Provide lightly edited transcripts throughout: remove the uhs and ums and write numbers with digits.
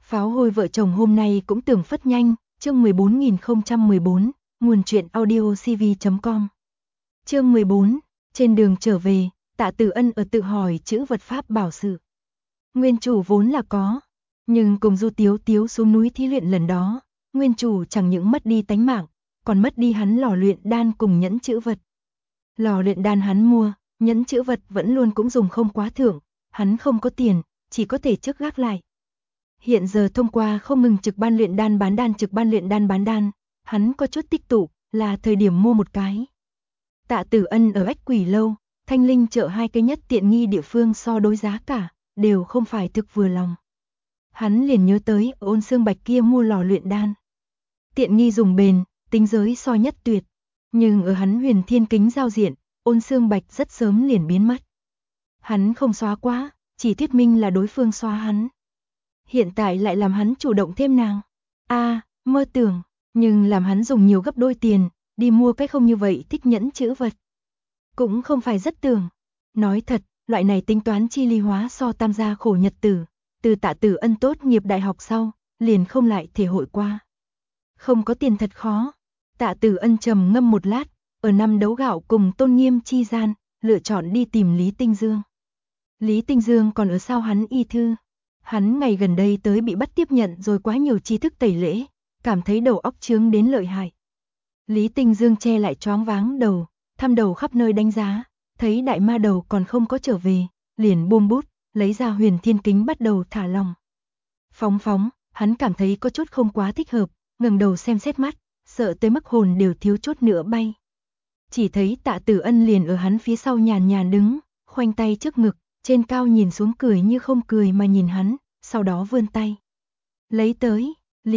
Pháo hôi vợ chồng hôm nay cũng tưởng phất nhanh, chương 14014, nguồn truyện audio cv.com. Chương 14, trên đường trở về, Tạ Tử Ân ở tự hỏi chữ vật pháp bảo sự. Nguyên chủ vốn là có, nhưng cùng Du Tiếu Tiếu xuống núi thí luyện lần đó, nguyên chủ chẳng những mất đi tánh mạng, còn mất đi hắn lò luyện đan cùng nhẫn chữ vật. Lò luyện đan hắn mua, nhẫn chữ vật vẫn luôn cũng dùng không quá thượng, hắn không có tiền, chỉ có thể trước gác lại. Hiện giờ thông qua không ngừng trực ban luyện đan bán đan trực ban luyện đan bán đan, hắn có chút tích tụ, là thời điểm mua một cái. Tạ Tử Ân ở Ách Quỷ Lâu, Thanh Linh chợ hai cái nhất tiện nghi địa phương so đối giá cả, đều không phải thực vừa lòng. Hắn liền nhớ tới Ôn Xương Bạch kia mua lò luyện đan. Tiện nghi dùng bền, tính giới so nhất tuyệt. Nhưng ở hắn Huyền Thiên Kính giao diện, Ôn Xương Bạch rất sớm liền biến mất. Hắn không xóa quá, chỉ thuyết minh là đối phương xóa hắn. Hiện tại lại làm hắn chủ động thêm nàng. Mơ tưởng, nhưng làm hắn dùng nhiều gấp đôi tiền, đi mua cái không như vậy thích nhẫn chữ vật. Cũng không phải rất tưởng. Nói thật, loại này tính toán chi ly hóa so tam gia khổ nhật tử, từ Tạ Tử Ân tốt nghiệp đại học sau, liền không lại thể hội qua. Không có tiền thật khó. Tạ Tử Ân trầm ngâm một lát, ở năm đấu gạo cùng Tôn Nghiêm chi gian, lựa chọn đi tìm Lý Tinh Dương. Lý Tinh Dương còn ở sau hắn y thư. Hắn ngày gần đây tới bị bắt tiếp nhận rồi quá nhiều tri thức tẩy lễ, cảm thấy đầu óc chướng đến lợi hại. Lý Tinh Dương che lại choáng váng đầu, thăm đầu khắp nơi đánh giá, thấy đại ma đầu còn không có trở về, liền buông bút, lấy ra Huyền Thiên Kính bắt đầu thả lòng. Phóng, hắn cảm thấy có chút không quá thích hợp, ngẩng đầu xem xét mắt, sợ tới mức hồn đều thiếu chút nữa bay. Chỉ thấy Tạ Tử Ân liền ở hắn phía sau nhàn nhàn đứng, khoanh tay trước ngực, trên cao nhìn xuống cười như không cười mà nhìn hắn, sau đó vươn tay. Lấy tới,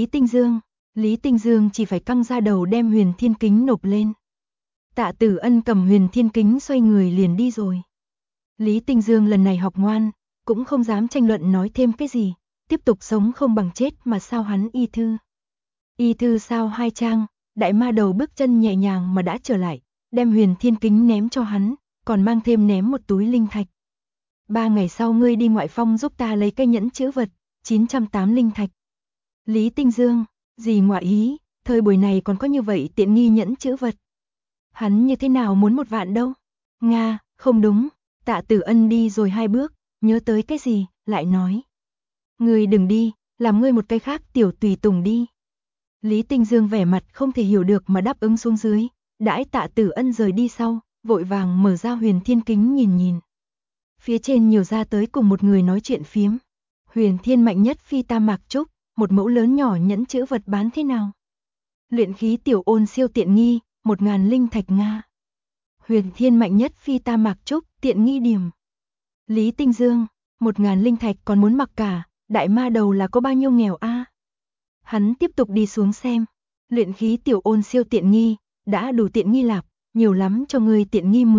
Lý Tinh Dương chỉ phải căng ra đầu đem Huyền Thiên Kính nộp lên. Tạ Tử Ân cầm Huyền Thiên Kính xoay người liền đi rồi. Lý Tinh Dương lần này học ngoan, cũng không dám tranh luận nói thêm cái gì, tiếp tục sống không bằng chết mà sao hắn y thư. Y thư sao 2 trang, đại ma đầu bước chân nhẹ nhàng mà đã trở lại, đem Huyền Thiên Kính ném cho hắn, còn mang thêm ném một túi linh thạch. 3 ngày sau ngươi đi ngoại phong giúp ta lấy cây nhẫn chữ vật, 908 linh thạch. Lý Tinh Dương, gì ngoại ý, thời buổi này còn có như vậy tiện nghi nhẫn chữ vật. Hắn như thế nào muốn 1 vạn đâu? Nga, không đúng, Tạ Tử Ân đi rồi 2 bước, nhớ tới cái gì, lại nói. Ngươi đừng đi, làm ngươi một cái khác tiểu tùy tùng đi. Lý Tinh Dương vẻ mặt không thể hiểu được mà đáp ứng xuống dưới, đãi Tạ Tử Ân rời đi sau, vội vàng mở ra Huyền Thiên Kính nhìn. Phía trên nhiều ra tới cùng một người nói chuyện phiếm. Huyền Thiên mạnh nhất phi tam mạc trúc, một mẫu lớn nhỏ nhẫn chữ vật bán thế nào? Luyện khí tiểu ôn siêu tiện nghi, 1000 linh thạch Nga. Huyền Thiên mạnh nhất phi tam mạc trúc, tiện nghi điểm. Lý Tinh Dương, 1000 linh thạch còn muốn mặc cả, đại ma đầu là có bao nhiêu nghèo a? Hắn tiếp tục đi xuống xem. Luyện khí tiểu ôn siêu tiện nghi, đã đủ tiện nghi lạp, nhiều lắm cho ngươi tiện nghi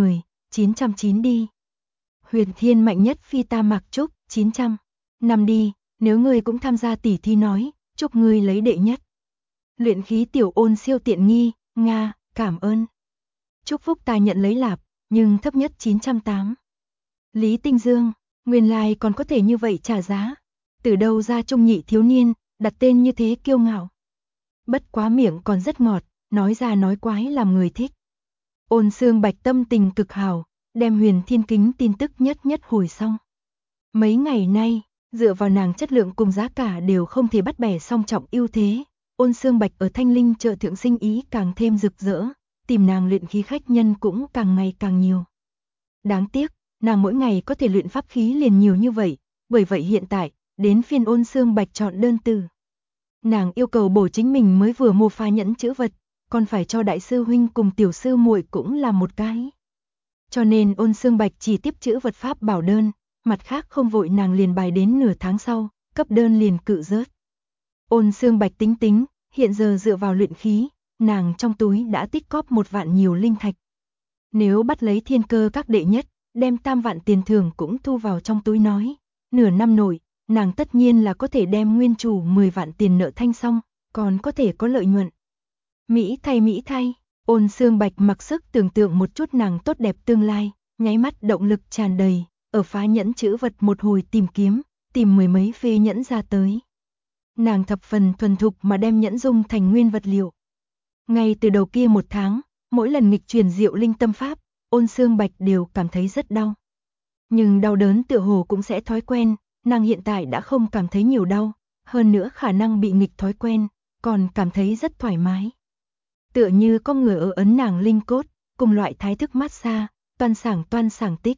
909 đi. Huyền Thiên mạnh nhất phi tam mạc trúc, 900. Năm đi, nếu ngươi cũng tham gia tỷ thi nói, chúc ngươi lấy đệ nhất. Luyện khí tiểu ôn siêu tiện nghi, Nga, cảm ơn. Chúc phúc ta nhận lấy lạp, nhưng thấp nhất 908. Lý Tinh Dương, nguyên lai còn có thể như vậy trả giá. Từ đâu ra trung nhị thiếu niên, đặt tên như thế kiêu ngạo. Bất quá miệng còn rất ngọt, nói ra nói quái làm người thích. Ôn Xương Bạch tâm tình cực hào, đem Huyền Thiên Kính tin tức nhất hồi xong. Mấy ngày nay, dựa vào nàng chất lượng cùng giá cả đều không thể bắt bẻ song trọng ưu thế, Ôn Xương Bạch ở Thanh Linh chợ thượng sinh ý càng thêm rực rỡ, tìm nàng luyện khí khách nhân cũng càng ngày càng nhiều. Đáng tiếc, nàng mỗi ngày có thể luyện pháp khí liền nhiều như vậy, bởi vậy hiện tại, đến phiên Ôn Xương Bạch chọn đơn từ. Nàng yêu cầu bổ chính mình mới vừa mua pha nhẫn chữ vật, còn phải cho đại sư huynh cùng tiểu sư muội cũng làm một cái. Cho nên Ôn Xương Bạch chỉ tiếp chữ vật pháp bảo đơn, mặt khác không vội nàng liền bài đến nửa tháng sau, cấp đơn liền cự rớt. Ôn Xương Bạch tính, hiện giờ dựa vào luyện khí, nàng trong túi đã tích cóp 1 vạn nhiều linh thạch. Nếu bắt lấy thiên cơ các đệ nhất, đem 3 vạn tiền thưởng cũng thu vào trong túi nói, nửa năm nội, nàng tất nhiên là có thể đem nguyên chủ 10 vạn tiền nợ thanh xong, còn có thể có lợi nhuận. Mỹ thay, Ôn Xương Bạch mặc sức tưởng tượng một chút nàng tốt đẹp tương lai, nháy mắt động lực tràn đầy, ở phá nhẫn chữ vật một hồi tìm kiếm, tìm 10 mấy phê nhẫn ra tới. Nàng thập phần thuần thục mà đem nhẫn dung thành nguyên vật liệu. Ngay từ đầu kia 1 tháng, mỗi lần nghịch truyền diệu linh tâm pháp, Ôn Xương Bạch đều cảm thấy rất đau. Nhưng đau đớn tựa hồ cũng sẽ thói quen, nàng hiện tại đã không cảm thấy nhiều đau, hơn nữa khả năng bị nghịch thói quen, còn cảm thấy rất thoải mái. Tựa như có người ở ấn nàng linh cốt, cùng loại thái thức massage, toan sảng tích.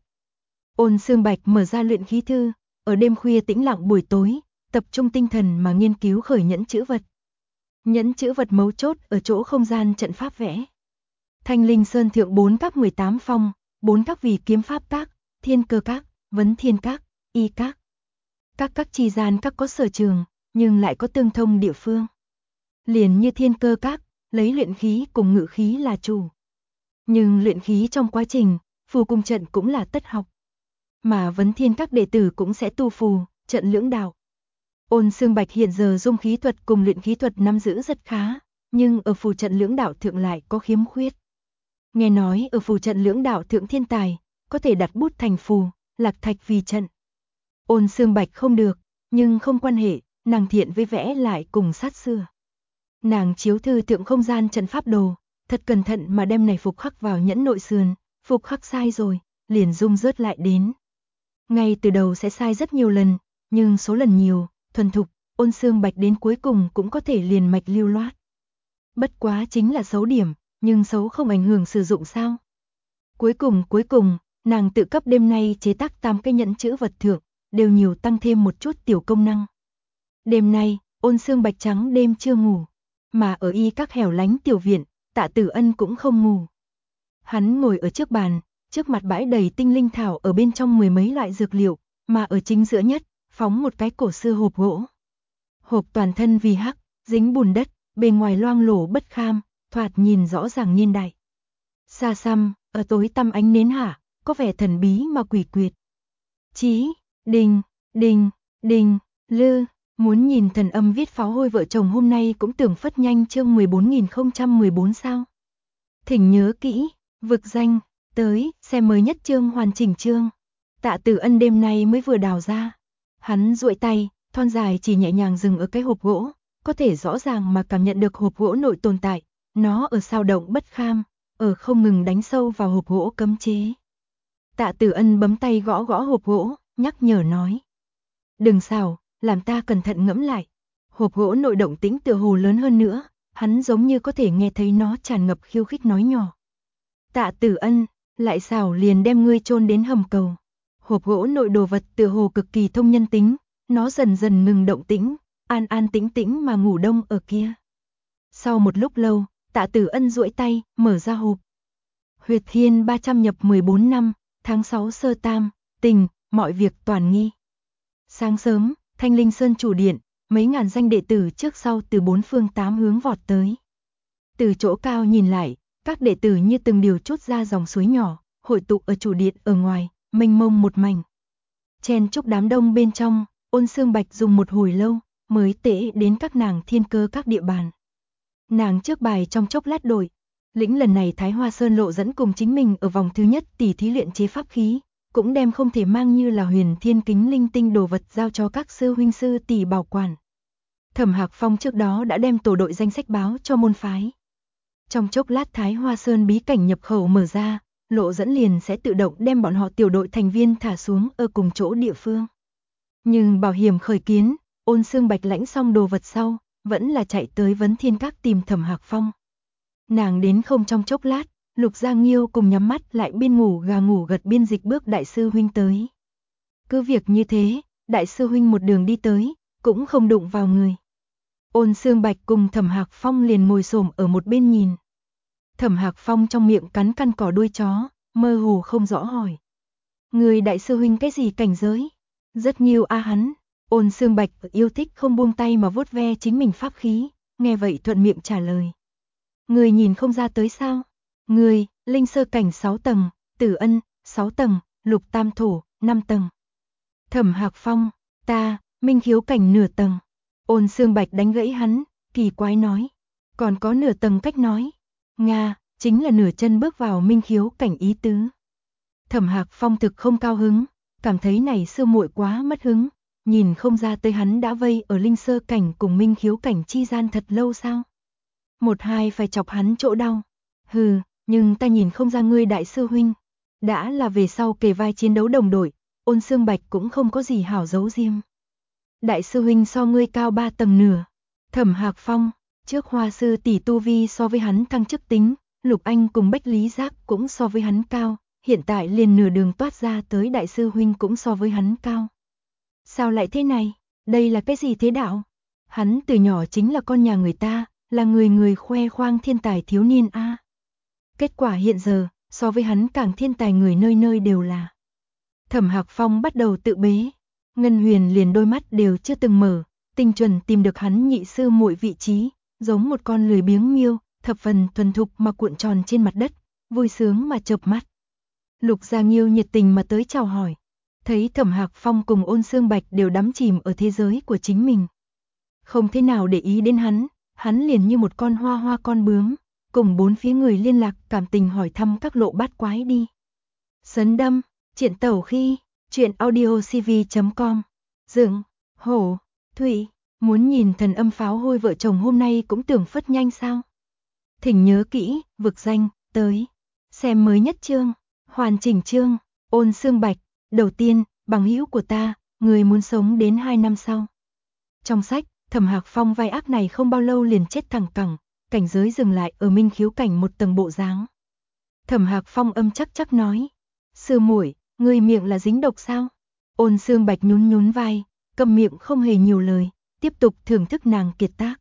Ôn Xương Bạch mở ra luyện khí thư, ở đêm khuya tĩnh lặng buổi tối, tập trung tinh thần mà nghiên cứu khởi nhẫn chữ vật. Nhẫn chữ vật mấu chốt ở chỗ không gian trận pháp vẽ. Thanh Linh Sơn thượng 4 các 18 phong, 4 các vì kiếm pháp các, thiên cơ các, vấn thiên các, y các. Các chi gian các có sở trường, nhưng lại có tương thông địa phương. Liền như thiên cơ các, lấy luyện khí cùng ngự khí là chủ. Nhưng luyện khí trong quá trình, phù cùng trận cũng là tất học. Mà vấn thiên các đệ tử cũng sẽ tu phù, trận lưỡng đạo. Ôn Xương Bạch hiện giờ dung khí thuật cùng luyện khí thuật nắm giữ rất khá, nhưng ở phù trận lưỡng đạo thượng lại có khiếm khuyết. Nghe nói ở phù trận lưỡng đạo thượng thiên tài, có thể đặt bút thành phù, lạc thạch vì trận. Ôn Xương Bạch không được, nhưng không quan hệ, nàng thiện với vẽ lại cùng sát xưa. Nàng chiếu thư thượng không gian trận pháp đồ, thật cẩn thận mà đem này phục khắc vào nhẫn nội sườn, phục khắc sai rồi, liền dung rớt lại đến. Ngay từ đầu sẽ sai rất nhiều lần, nhưng số lần nhiều, thuần thục, Ôn Xương Bạch đến cuối cùng cũng có thể liền mạch lưu loát. Bất quá chính là xấu điểm, nhưng xấu không ảnh hưởng sử dụng sao. Cuối cùng, nàng tự cấp đêm nay chế tác 8 cái nhẫn chữ vật thượng, đều nhiều tăng thêm một chút tiểu công năng. Đêm nay, Ôn Xương Bạch trắng đêm chưa ngủ, mà ở y các hẻo lánh tiểu viện, Tạ Tử Ân cũng không ngủ. Hắn ngồi ở trước bàn, trước mặt bãi đầy tinh linh thảo ở bên trong 10 mấy loại dược liệu, mà ở chính giữa nhất, phóng một cái cổ xưa hộp gỗ. Hộp toàn thân vì hắc, dính bùn đất, bề ngoài loang lổ bất kham, thoạt nhìn rõ ràng niên đại. Xa xăm, ở tối tăm ánh nến hạ, có vẻ thần bí mà quỷ quyệt. Chí, đình, lư, muốn nhìn thần âm viết pháo hôi vợ chồng hôm nay cũng tưởng phất nhanh chương 14.014 sao. Thỉnh nhớ kỹ, vực danh, tới, xem mới nhất chương hoàn chỉnh chương. Tạ Tử Ân đêm nay mới vừa đào ra. Hắn duỗi tay, thon dài chỉ nhẹ nhàng dừng ở cái hộp gỗ, có thể rõ ràng mà cảm nhận được hộp gỗ nội tồn tại, nó ở sao động bất kham, ở không ngừng đánh sâu vào hộp gỗ cấm chế. Tạ Tử Ân bấm tay gõ gõ hộp gỗ, nhắc nhở nói. Đừng xào, làm ta cẩn thận ngẫm lại. Hộp gỗ nội động tĩnh tựa hồ lớn hơn nữa, hắn giống như có thể nghe thấy nó tràn ngập khiêu khích nói nhỏ. Tạ Tử Ân, lại xào liền đem ngươi chôn đến hầm cầu. Hộp gỗ nội đồ vật tựa hồ cực kỳ thông nhân tính, nó dần dần ngừng động tĩnh, an tĩnh mà ngủ đông ở kia. Sau một lúc lâu, Tạ Tử Ân duỗi tay, mở ra hộp. Huyệt Thiên 300 nhập 14 năm, tháng 6 sơ tam, tình, mọi việc toàn nghi. Sáng sớm, Thanh Linh Sơn chủ điện, mấy ngàn danh đệ tử trước sau từ 4 phương 8 hướng vọt tới. Từ chỗ cao nhìn lại, các đệ tử như từng điều chút ra dòng suối nhỏ, hội tụ ở chủ điện ở ngoài, mênh mông một mảnh. Chen chúc đám đông bên trong, Ôn Xương Bạch dùng một hồi lâu, mới tễ đến các nàng thiên cơ các địa bàn. Nàng trước bài trong chốc lát đổi, lĩnh lần này Thái Hoa Sơn lộ dẫn cùng chính mình ở vòng thứ nhất tỉ thí luyện chế pháp khí, cũng đem không thể mang như là huyền thiên kính linh tinh đồ vật giao cho các sư huynh sư tỷ bảo quản. Thẩm Hạc Phong trước đó đã đem tổ đội danh sách báo cho môn phái. Trong chốc lát Thái Hoa Sơn bí cảnh nhập khẩu mở ra, lộ dẫn liền sẽ tự động đem bọn họ tiểu đội thành viên thả xuống ở cùng chỗ địa phương. Nhưng bảo hiểm khởi kiến, Ôn Xương Bạch lãnh xong đồ vật sau, vẫn là chạy tới Vấn Thiên Các tìm Thẩm Hạc Phong. Nàng đến không trong chốc lát, Lục Giang Nghiêu cùng nhắm mắt lại biên ngủ gà ngủ gật biên dịch bước đại sư huynh tới. Cứ việc như thế, đại sư huynh một đường đi tới, cũng không đụng vào người. Ôn Xương Bạch cùng Thẩm Hạc Phong liền ngồi xổm ở một bên nhìn. Thẩm Hạc Phong trong miệng cắn căn cỏ đuôi chó, mơ hồ không rõ hỏi. Người đại sư huynh cái gì cảnh giới? Rất nghiêu a hắn. Ôn Xương Bạch yêu thích không buông tay mà vuốt ve chính mình pháp khí, nghe vậy thuận miệng trả lời. Người nhìn không ra tới sao? Người, linh sơ cảnh 6 tầng, Tử Ân, 6 tầng, Lục Tam Thổ, 5 tầng. Thẩm Hạc Phong, ta, minh khiếu cảnh nửa tầng. Ôn Xương Bạch đánh gãy hắn, kỳ quái nói. Còn có nửa tầng cách nói. Nga, chính là nửa chân bước vào minh khiếu cảnh ý tứ. Thẩm Hạc Phong thực không cao hứng, cảm thấy này sư muội quá mất hứng, nhìn không ra tới hắn đã vây ở linh sơ cảnh cùng minh khiếu cảnh chi gian thật lâu sao? Một hai phải chọc hắn chỗ đau. Hừ, nhưng ta nhìn không ra ngươi đại sư huynh. Đã là về sau kề vai chiến đấu đồng đội, Ôn Xương Bạch cũng không có gì hảo giấu riêng. Đại sư huynh so ngươi cao 3 tầng nửa. Thẩm Hạc Phong, trước Hoa sư tỷ tu vi so với hắn thăng chức tính, Lục Anh cùng Bách Lý Giác cũng so với hắn cao, hiện tại liền nửa đường toát ra tới đại sư huynh cũng so với hắn cao. Sao lại thế này? Đây là cái gì thế đạo? Hắn từ nhỏ chính là con nhà người ta, là người người khoe khoang thiên tài thiếu niên a. Kết quả hiện giờ, so với hắn càng thiên tài người nơi nơi đều là. Thẩm Hạc Phong bắt đầu tự bế, Ngân Huyền liền đôi mắt đều chưa từng mở, tinh chuẩn tìm được hắn nhị sư muội vị trí, giống một con lười biếng miêu, thập phần thuần thục mà cuộn tròn trên mặt đất, vui sướng mà chợp mắt. Lục Gia Nghiêu nhiệt tình mà tới chào hỏi, thấy Thẩm Hạc Phong cùng Ôn Xương Bạch đều đắm chìm ở thế giới của chính mình. Không thế nào để ý đến hắn liền như một con hoa hoa con bướm, cùng bốn phía người liên lạc cảm tình hỏi thăm các lộ bát quái đi. Sấn đâm, triển tẩu khi, chuyện audiocv.com, Dượng, Hổ, Thụy, muốn nhìn Thần Âm Pháo Hôi vợ chồng hôm nay cũng tưởng phất nhanh sao? Thỉnh nhớ kỹ, vực danh, tới. Xem mới nhất chương, hoàn chỉnh chương, Ôn Xương Bạch, đầu tiên, bằng hữu của ta, người muốn sống đến 2 năm sau. Trong sách, Thẩm Hạc Phong vai ác này không bao lâu liền chết thẳng cẳng, cảnh giới dừng lại ở minh khiếu cảnh một tầng bộ dáng. Thẩm Hạc Phong âm chắc chắc nói, sư muội, ngươi miệng là dính độc sao? Ôn Xương Bạch nhún nhún vai, câm miệng không hề nhiều lời, tiếp tục thưởng thức nàng kiệt tác.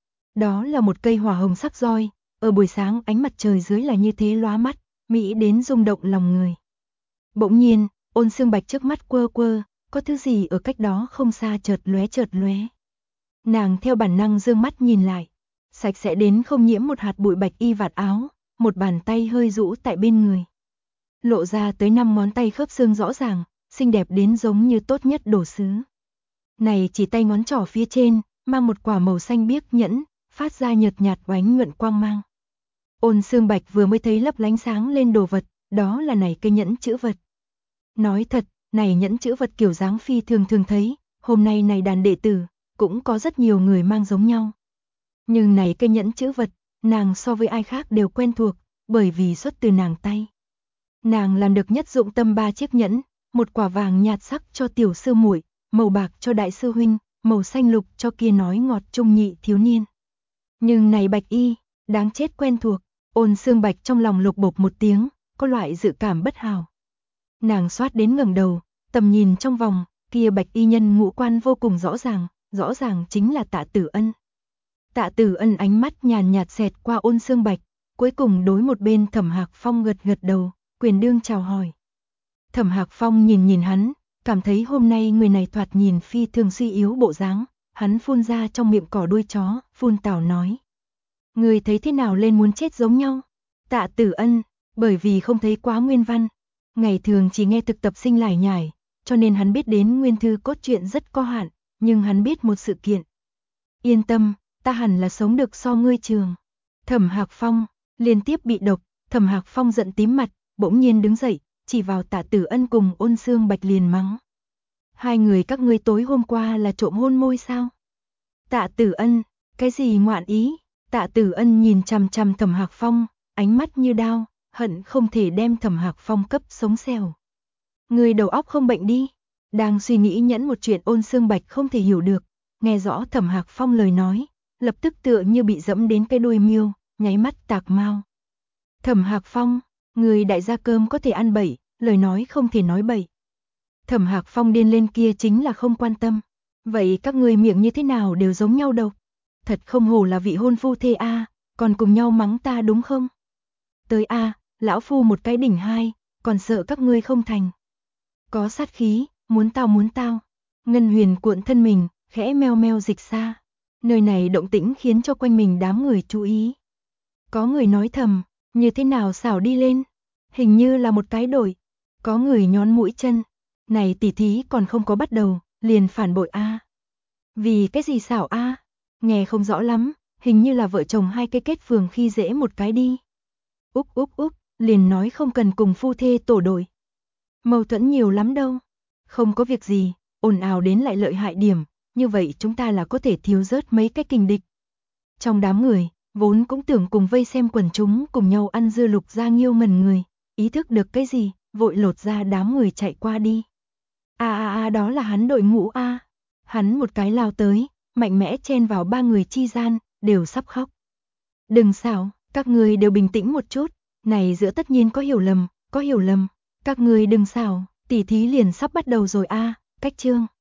Đó là một cây hỏa hồng sắc roi, ở buổi sáng ánh mặt trời dưới là như thế lóa mắt, mỹ đến rung động lòng người. Bỗng nhiên, Ôn Xương Bạch trước mắt quơ quơ, có thứ gì ở cách đó không xa chợt lóe. Nàng theo bản năng dương mắt nhìn lại, sạch sẽ đến không nhiễm một hạt bụi bạch y vạt áo, một bàn tay hơi rũ tại bên người. Lộ ra tới 5 ngón tay khớp xương rõ ràng, xinh đẹp đến giống như tốt nhất đồ sứ. Này chỉ tay ngón trỏ phía trên, mang một quả màu xanh biếc nhẫn, phát ra nhợt nhạt oánh nhuận quang mang. Ôn Xương Bạch vừa mới thấy lấp lánh sáng lên đồ vật, đó là này cây nhẫn chữ vật. Nói thật, này nhẫn chữ vật kiểu dáng phi thường thấy, hôm nay này đàn đệ tử, cũng có rất nhiều người mang giống nhau. Nhưng này cây nhẫn chữ vật, nàng so với ai khác đều quen thuộc, bởi vì xuất từ nàng tay. Nàng làm được nhất dụng tâm 3 chiếc nhẫn, một quả vàng nhạt sắc cho tiểu sư muội, màu bạc cho đại sư huynh, màu xanh lục cho kia nói ngọt trung nhị thiếu niên. Nhưng này bạch y, đáng chết quen thuộc, Ôn Xương Bạch trong lòng lục bộp một tiếng, có loại dự cảm bất hảo. Nàng xoát đến ngẩng đầu, tầm nhìn trong vòng, kia bạch y nhân ngũ quan vô cùng rõ ràng chính là Tạ Tử Ân. Tạ Tử Ân ánh mắt nhàn nhạt xẹt qua Ôn Xương Bạch, cuối cùng đối một bên Thẩm Hạc Phong gật đầu, quyền đương chào hỏi. Thẩm Hạc Phong nhìn hắn, cảm thấy hôm nay người này thoạt nhìn phi thường suy yếu bộ dáng, hắn phun ra trong miệng cỏ đuôi chó, phun tảo nói. Người thấy thế nào lên muốn chết giống nhau? Tạ Tử Ân, bởi vì không thấy quá nguyên văn, ngày thường chỉ nghe thực tập sinh lải nhải, cho nên hắn biết đến nguyên thư cốt truyện rất có hạn, nhưng hắn biết một sự kiện. Yên tâm, ta hẳn là sống được so ngươi trường. Thẩm Hạc Phong, liên tiếp bị độc, Thẩm Hạc Phong giận tím mặt, bỗng nhiên đứng dậy, chỉ vào Tạ Tử Ân cùng Ôn Xương Bạch liền mắng. Hai người các ngươi tối hôm qua là trộm hôn môi sao? Tạ Tử Ân, cái gì ngoạn ý? Tạ Tử Ân nhìn chằm chằm Thẩm Hạc Phong, ánh mắt như đao, hận không thể đem Thẩm Hạc Phong cấp sống xèo. Người đầu óc không bệnh đi, đang suy nghĩ nhẫn một chuyện Ôn Xương Bạch không thể hiểu được, nghe rõ Thẩm Hạc Phong lời nói, lập tức tựa như bị dẫm đến cái đuôi miêu, nháy mắt tạc mau. Thẩm Hạc Phong, người đại gia cơm có thể ăn bậy, lời nói không thể nói bậy. Thẩm Hạc Phong điên lên kia chính là không quan tâm. Vậy các người miệng như thế nào đều giống nhau đâu? Thật không hổ là vị hôn phu thê a, còn cùng nhau mắng ta đúng không? Tới a, lão phu một cái đỉnh hai, còn sợ các ngươi không thành. Có sát khí, muốn tao. Ngân Huyền cuộn thân mình, khẽ meo meo dịch xa. Nơi này động tĩnh khiến cho quanh mình đám người chú ý. Có người nói thầm, như thế nào xảo đi lên? Hình như là một cái đổi. Có người nhón mũi chân. Này tỉ thí còn không có bắt đầu, liền phản bội a. Vì cái gì xảo a? Nghe không rõ lắm, hình như là vợ chồng hai cái kết phường khi dễ một cái đi. Úp, liền nói không cần cùng phu thê tổ đội. Mâu thuẫn nhiều lắm đâu. Không có việc gì, ồn ào đến lại lợi hại điểm, như vậy chúng ta là có thể thiếu rớt mấy cái kình địch. Trong đám người, vốn cũng tưởng cùng vây xem quần chúng cùng nhau ăn dưa Lục Gia Nghiêu mần người, ý thức được cái gì, vội lột ra đám người chạy qua đi. Đó là hắn đội ngũ a. Hắn một cái lao tới, mạnh mẽ chen vào ba người chi gian, đều sắp khóc. Đừng xảo, các người đều bình tĩnh một chút, này giữa tất nhiên có hiểu lầm, có hiểu lầm. Các người đừng xảo, tỉ thí liền sắp bắt đầu rồi a, cách chương.